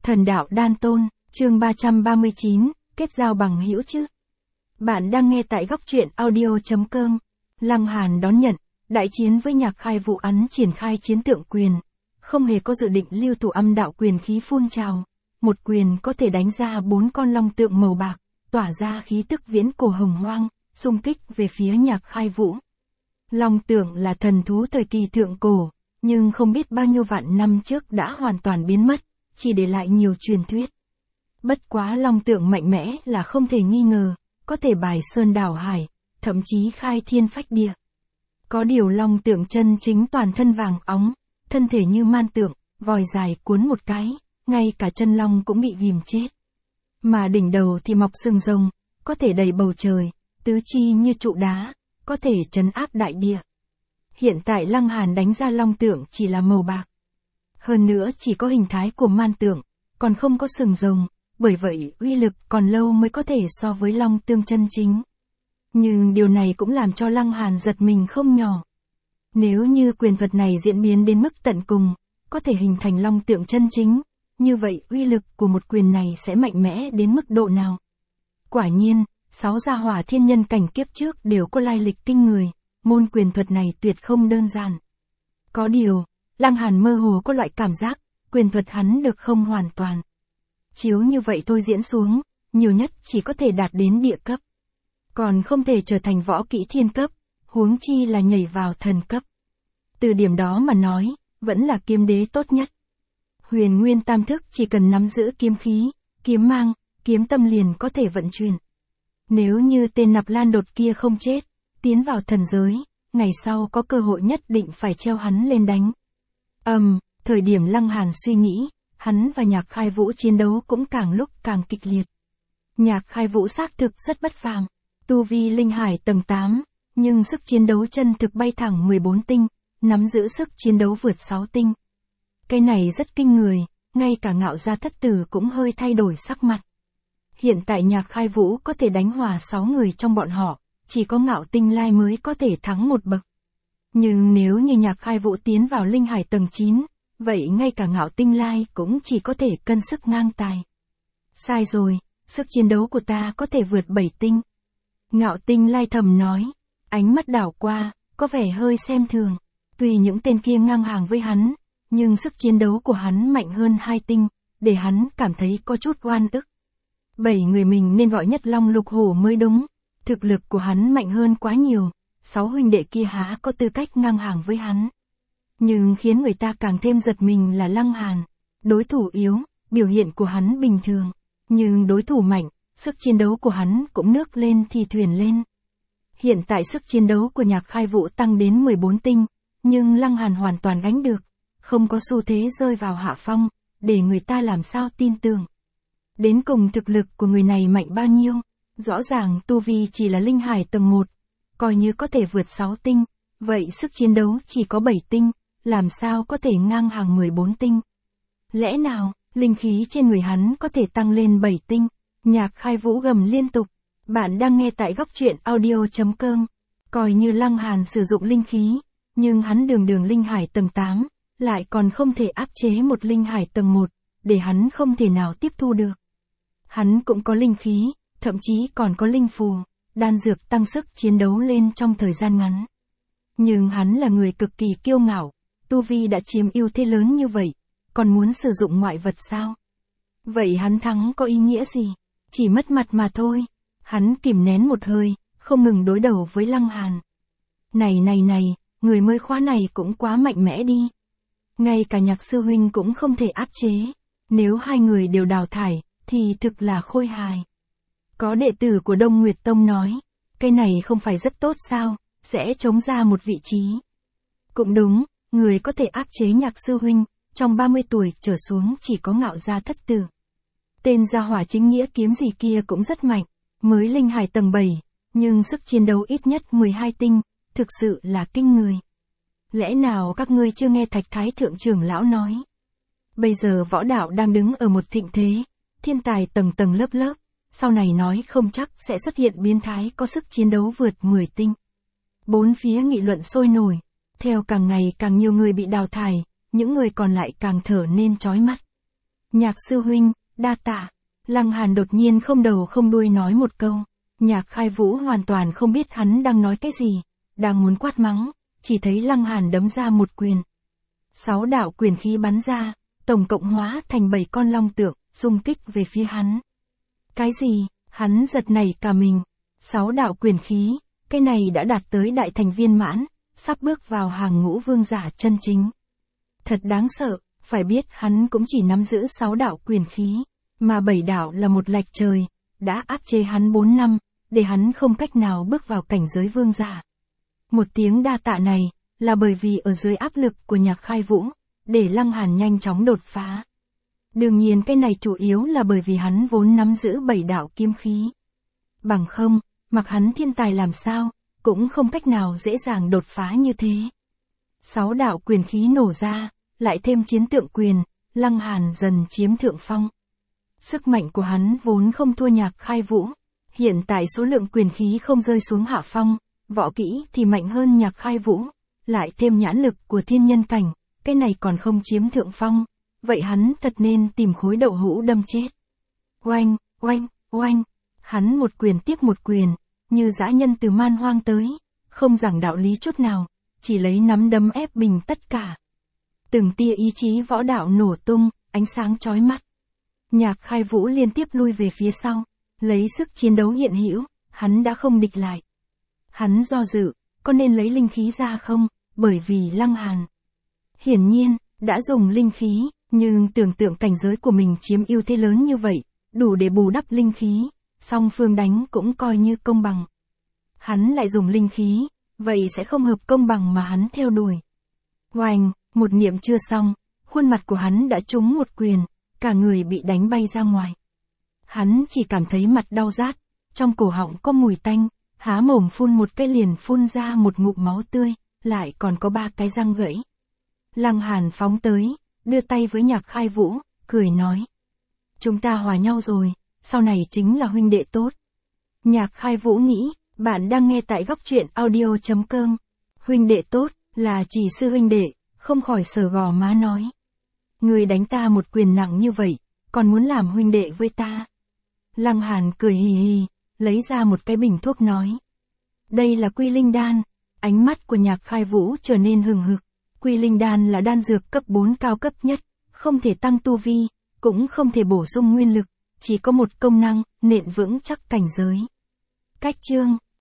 Thần đạo đan tôn, chương 339, kết giao bằng hữu chứ. Bạn đang nghe tại góc truyện audio.com. Lăng Hàn đón nhận, đại chiến với Nhạc Khai Vũ ấn triển khai chiến tượng quyền. Không hề có dự định lưu thủ âm đạo quyền khí phun trào. Một quyền có thể đánh ra 4 con long tượng màu bạc, tỏa ra khí tức viễn cổ hồng hoang, xung kích về phía Nhạc Khai Vũ. Long tượng là thần thú thời kỳ thượng cổ, nhưng không biết bao nhiêu vạn năm trước đã hoàn toàn biến mất, chỉ để lại nhiều truyền thuyết. Bất quá long tượng mạnh mẽ là không thể nghi ngờ, có thể bài sơn đảo hải, thậm chí khai thiên phách địa. Có điều long tượng chân chính toàn thân vàng óng, thân thể như man tượng, vòi dài cuốn một cái, ngay cả chân long cũng bị ghìm chết. Mà đỉnh đầu thì mọc sừng rồng, có thể đầy bầu trời, tứ chi như trụ đá, có thể trấn áp đại địa. Hiện tại Lăng Hàn đánh ra long tượng chỉ là màu bạc. Hơn nữa chỉ có hình thái của man tượng, còn không có sừng rồng, bởi vậy uy lực còn lâu mới có thể so với long tương chân chính. Nhưng điều này cũng làm cho Lăng Hàn giật mình không nhỏ. Nếu như quyền thuật này diễn biến đến mức tận cùng, có thể hình thành long tượng chân chính, như vậy uy lực của một quyền này sẽ mạnh mẽ đến mức độ nào? Quả nhiên, 6 gia hỏa thiên nhân cảnh kiếp trước đều có lai lịch kinh người, môn quyền thuật này tuyệt không đơn giản. Có điều, Lăng Hàn mơ hồ có loại cảm giác, quyền thuật hắn được không hoàn toàn. Chiếu như vậy thôi diễn xuống, nhiều nhất chỉ có thể đạt đến địa cấp. Còn không thể trở thành võ kỹ thiên cấp, huống chi là nhảy vào thần cấp. Từ điểm đó mà nói, vẫn là kiếm đế tốt nhất. Huyền Nguyên Tam Thức chỉ cần nắm giữ kiếm khí, kiếm mang, kiếm tâm liền có thể vận chuyển. Nếu như tên Nạp Lan Đột kia không chết, tiến vào thần giới, ngày sau có cơ hội nhất định phải treo hắn lên đánh. Thời điểm Lăng Hàn suy nghĩ, hắn và Nhạc Khai Vũ chiến đấu cũng càng lúc càng kịch liệt. Nhạc Khai Vũ xác thực rất bất phàm, tu vi linh hải tầng 8, nhưng sức chiến đấu chân thực bay thẳng 14 tinh, nắm giữ sức chiến đấu vượt 6 tinh. Cái này rất kinh người, ngay cả Ngạo Gia Thất Tử cũng hơi thay đổi sắc mặt. Hiện tại Nhạc Khai Vũ có thể đánh hòa 6 người trong bọn họ, chỉ có Ngạo Tinh Lai mới có thể thắng một bậc. Nhưng nếu như Nhạc Khai Vũ tiến vào linh hải tầng 9, vậy ngay cả Ngạo Tinh Lai cũng chỉ có thể cân sức ngang tài. Sai rồi, sức chiến đấu của ta có thể vượt 7 tinh. Ngạo Tinh Lai thầm nói, ánh mắt đảo qua, có vẻ hơi xem thường. Tuy những tên kia ngang hàng với hắn, nhưng sức chiến đấu của hắn mạnh hơn 2 tinh, để hắn cảm thấy có chút oan ức. 7 người mình nên gọi Nhất Long Lục Hổ mới đúng, thực lực của hắn mạnh hơn quá nhiều, 6 huynh đệ kia há có tư cách ngang hàng với hắn. Nhưng khiến người ta càng thêm giật mình là Lăng Hàn. Đối thủ yếu, biểu hiện của hắn bình thường, nhưng đối thủ mạnh, sức chiến đấu của hắn cũng nước lên thì thuyền lên. Hiện tại sức chiến đấu của Nhạc Khai Vũ tăng đến 14 tinh, nhưng Lăng Hàn hoàn toàn gánh được, không có xu thế rơi vào hạ phong, để người ta làm sao tin tưởng. Đến cùng thực lực của người này mạnh bao nhiêu, rõ ràng tu vi chỉ là linh hải tầng 1, coi như có thể vượt 6 tinh, vậy sức chiến đấu chỉ có 7 tinh, làm sao có thể ngang hàng 14 tinh. Lẽ nào, linh khí trên người hắn có thể tăng lên 7 tinh? Nhạc Khai Vũ gầm liên tục. Bạn đang nghe tại góc truyện audio.com. Coi như Lăng Hàn sử dụng linh khí, nhưng hắn đường linh hải tầng 8, lại còn không thể áp chế một linh hải tầng 1, để hắn không thể nào tiếp thu được. Hắn cũng có linh khí, thậm chí còn có linh phù, đan dược tăng sức chiến đấu lên trong thời gian ngắn. Nhưng hắn là người cực kỳ kiêu ngạo, tu vi đã chiếm ưu thế lớn như vậy, còn muốn sử dụng ngoại vật sao? Vậy hắn thắng có ý nghĩa gì? Chỉ mất mặt mà thôi. Hắn kìm nén một hơi, không ngừng đối đầu với Lăng Hàn. Này, người mới khóa này cũng quá mạnh mẽ đi. Ngay cả Nhạc sư huynh cũng không thể áp chế. Nếu hai người đều đào thải, thì thực là khôi hài. Có đệ tử của Đông Nguyệt Tông nói, cái này không phải rất tốt sao, sẽ trống ra một vị trí. Cũng đúng, người có thể áp chế Nhạc sư huynh, trong 30 tuổi trở xuống chỉ có Ngạo Gia Thất Tử. Tên gia hỏa chính nghĩa kiếm gì kia cũng rất mạnh, mới linh hải tầng 7, nhưng sức chiến đấu ít nhất 12 tinh, thực sự là kinh người. Lẽ nào các ngươi chưa nghe Thạch Thái Thượng trưởng lão nói? Bây giờ võ đạo đang đứng ở một thịnh thế, thiên tài tầng tầng lớp lớp, sau này nói không chắc sẽ xuất hiện biến thái có sức chiến đấu vượt 10 tinh. Bốn phía nghị luận sôi nổi, theo càng ngày càng nhiều người bị đào thải, những người còn lại càng thở nên chói mắt. Nhạc sư huynh, đa tạ. Lăng Hàn đột nhiên không đầu không đuôi nói một câu. Nhạc Khai Vũ hoàn toàn không biết hắn đang nói cái gì, đang muốn quát mắng, chỉ thấy Lăng Hàn đấm ra một quyền. 6 đạo quyền khí bắn ra, tổng cộng hóa thành 7 con long tượng, xung kích về phía hắn. Cái gì? Hắn giật nảy cả mình. 6 đạo quyền khí, cái này đã đạt tới đại thành viên mãn, sắp bước vào hàng ngũ vương giả chân chính. Thật đáng sợ, phải biết hắn cũng chỉ nắm giữ 6 đạo quyền khí, mà 7 đạo là một lệch trời, đã áp chế hắn 4 năm, để hắn không cách nào bước vào cảnh giới vương giả. Một tiếng đa tạ này, là bởi vì ở dưới áp lực của Nhạc Khai Vũ, để Lăng Hàn nhanh chóng đột phá. Đương nhiên cái này chủ yếu là bởi vì hắn vốn nắm giữ 7 đạo kiếm khí. Bằng không, mặc hắn thiên tài làm sao, cũng không cách nào dễ dàng đột phá như thế. 6 đạo quyền khí nổ ra, lại thêm chiến tượng quyền, Lăng Hàn dần chiếm thượng phong. Sức mạnh của hắn vốn không thua Nhạc Khai Vũ, hiện tại số lượng quyền khí không rơi xuống hạ phong, võ kỹ thì mạnh hơn Nhạc Khai Vũ, lại thêm nhãn lực của thiên nhân cảnh, cái này còn không chiếm thượng phong, vậy hắn thật nên tìm khối đậu hũ đâm chết. Oanh, oanh, oanh, hắn một quyền tiếp một quyền, như dã nhân từ man hoang tới, không giảng đạo lý chút nào, chỉ lấy nắm đấm ép bình tất cả. Từng tia ý chí võ đạo nổ tung, ánh sáng chói mắt. Nhạc Khai Vũ liên tiếp lui về phía sau, lấy sức chiến đấu hiện hữu, hắn đã không địch lại. Hắn do dự, có nên lấy linh khí ra không, bởi vì Lăng Hàn hiển nhiên, đã dùng linh khí, nhưng tưởng tượng cảnh giới của mình chiếm ưu thế lớn như vậy, đủ để bù đắp linh khí, song phương đánh cũng coi như công bằng. Hắn lại dùng linh khí, vậy sẽ không hợp công bằng mà hắn theo đuổi. Oanh, một niệm chưa xong, khuôn mặt của hắn đã trúng một quyền, cả người bị đánh bay ra ngoài. Hắn chỉ cảm thấy mặt đau rát, trong cổ họng có mùi tanh, há mồm phun một cái liền phun ra một ngụm máu tươi, lại còn có 3 cái răng gãy. Lăng Hàn phóng tới, đưa tay với Nhạc Khai Vũ, cười nói. Chúng ta hòa nhau rồi, sau này chính là huynh đệ tốt. Nhạc Khai Vũ nghĩ, bạn đang nghe tại góc truyện audio.com. Huynh đệ tốt, là chỉ sư huynh đệ, không khỏi sờ gò má nói. Người đánh ta một quyền nặng như vậy, còn muốn làm huynh đệ với ta. Lăng Hàn cười hì hì, lấy ra một cái bình thuốc nói. Đây là Quy Linh Đan. Ánh mắt của Nhạc Khai Vũ trở nên hừng hực. Quy Linh Đan là đan dược cấp 4 cao cấp nhất, không thể tăng tu vi, cũng không thể bổ sung nguyên lực, chỉ có một công năng, nện vững chắc cảnh giới. Cách chương